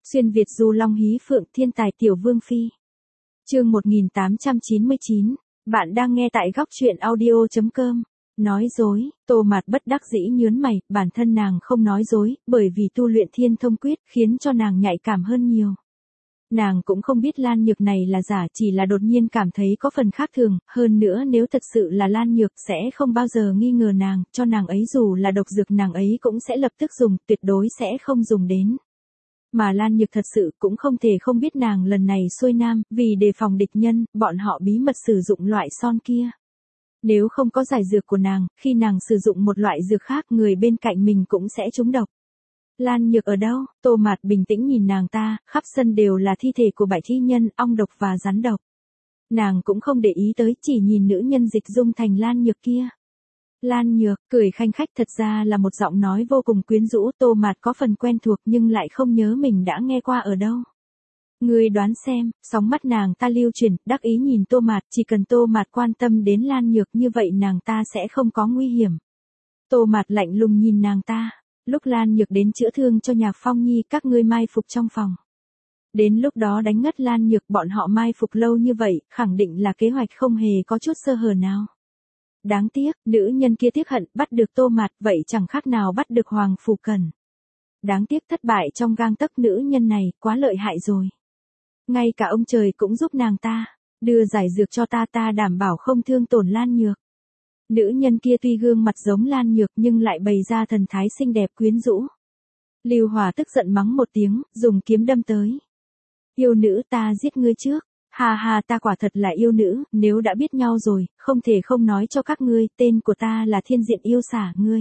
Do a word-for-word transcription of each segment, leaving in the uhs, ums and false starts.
Xuyên Việt du long hí phượng thiên tài tiểu vương phi. Chương một nghìn tám trăm chín mươi chín, bạn đang nghe tại góc truyện audio chấm com. Nói dối, Tô Mạt bất đắc dĩ nhớn mày, bản thân nàng không nói dối, bởi vì tu luyện Thiên Thông Quyết khiến cho nàng nhạy cảm hơn nhiều. Nàng cũng không biết Lan Nhược này là giả, chỉ là đột nhiên cảm thấy có phần khác thường, hơn nữa nếu thật sự là Lan Nhược sẽ không bao giờ nghi ngờ nàng, cho nàng ấy dù là độc dược nàng ấy cũng sẽ lập tức dùng, tuyệt đối sẽ không dùng đến. Mà Lan Nhược thật sự cũng không thể không biết nàng lần này xuôi nam, vì đề phòng địch nhân, bọn họ bí mật sử dụng loại son kia. Nếu không có giải dược của nàng, khi nàng sử dụng một loại dược khác người bên cạnh mình cũng sẽ trúng độc. Lan Nhược ở đâu? Tô Mạt bình tĩnh nhìn nàng ta, khắp sân đều là thi thể của bảy thi nhân, ong độc và rắn độc. Nàng cũng không để ý tới, chỉ nhìn nữ nhân dịch dung thành Lan Nhược kia. Lan Nhược, cười khanh khách, thật ra là một giọng nói vô cùng quyến rũ, Tô Mạt có phần quen thuộc nhưng lại không nhớ mình đã nghe qua ở đâu. Ngươi đoán xem, sóng mắt nàng ta lưu chuyển, đắc ý nhìn Tô Mạt, chỉ cần Tô Mạt quan tâm đến Lan Nhược như vậy nàng ta sẽ không có nguy hiểm. Tô Mạt lạnh lùng nhìn nàng ta, lúc Lan Nhược đến chữa thương cho Nhạc Phong Nhi, các ngươi mai phục trong phòng. Đến lúc đó đánh ngất Lan Nhược, bọn họ mai phục lâu như vậy, khẳng định là kế hoạch không hề có chút sơ hở nào. Đáng tiếc, nữ nhân kia tiếc hận, bắt được Tô Mạt, vậy chẳng khác nào bắt được Hoàng Phủ Cẩn. Đáng tiếc thất bại trong gang tấc, nữ nhân này, quá lợi hại rồi. Ngay cả ông trời cũng giúp nàng ta, đưa giải dược cho ta, ta đảm bảo không thương tổn Lan Nhược. Nữ nhân kia tuy gương mặt giống Lan Nhược nhưng lại bày ra thần thái xinh đẹp quyến rũ. Lưu Hòa tức giận mắng một tiếng, dùng kiếm đâm tới. Yêu nữ, ta giết ngươi trước. Hà hà, ta quả thật là yêu nữ, nếu đã biết nhau rồi, không thể không nói cho các ngươi, tên của ta là Thiên Diện Yêu Xả, ngươi.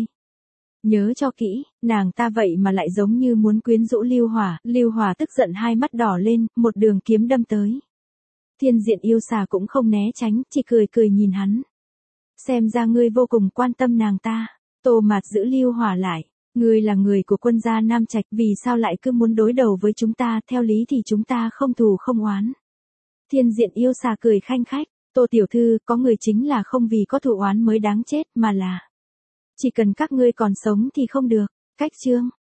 Nhớ cho kỹ, nàng ta vậy mà lại giống như muốn quyến rũ Lưu Hòa, Lưu Hòa tức giận hai mắt đỏ lên, một đường kiếm đâm tới. Thiên Diện Yêu Xả cũng không né tránh, chỉ cười cười nhìn hắn. Xem ra ngươi vô cùng quan tâm nàng ta. Tô Mạt giữ Lưu Hòa lại. Ngươi là người của quân gia Nam Trạch, vì sao lại cứ muốn đối đầu với chúng ta, theo lý thì chúng ta không thù không oán. Thiên Diện Yêu Xà cười khanh khách, Tô tiểu thư, có người chính là không vì có thù oán mới đáng chết, mà là chỉ cần các ngươi còn sống thì không được. Cách chương,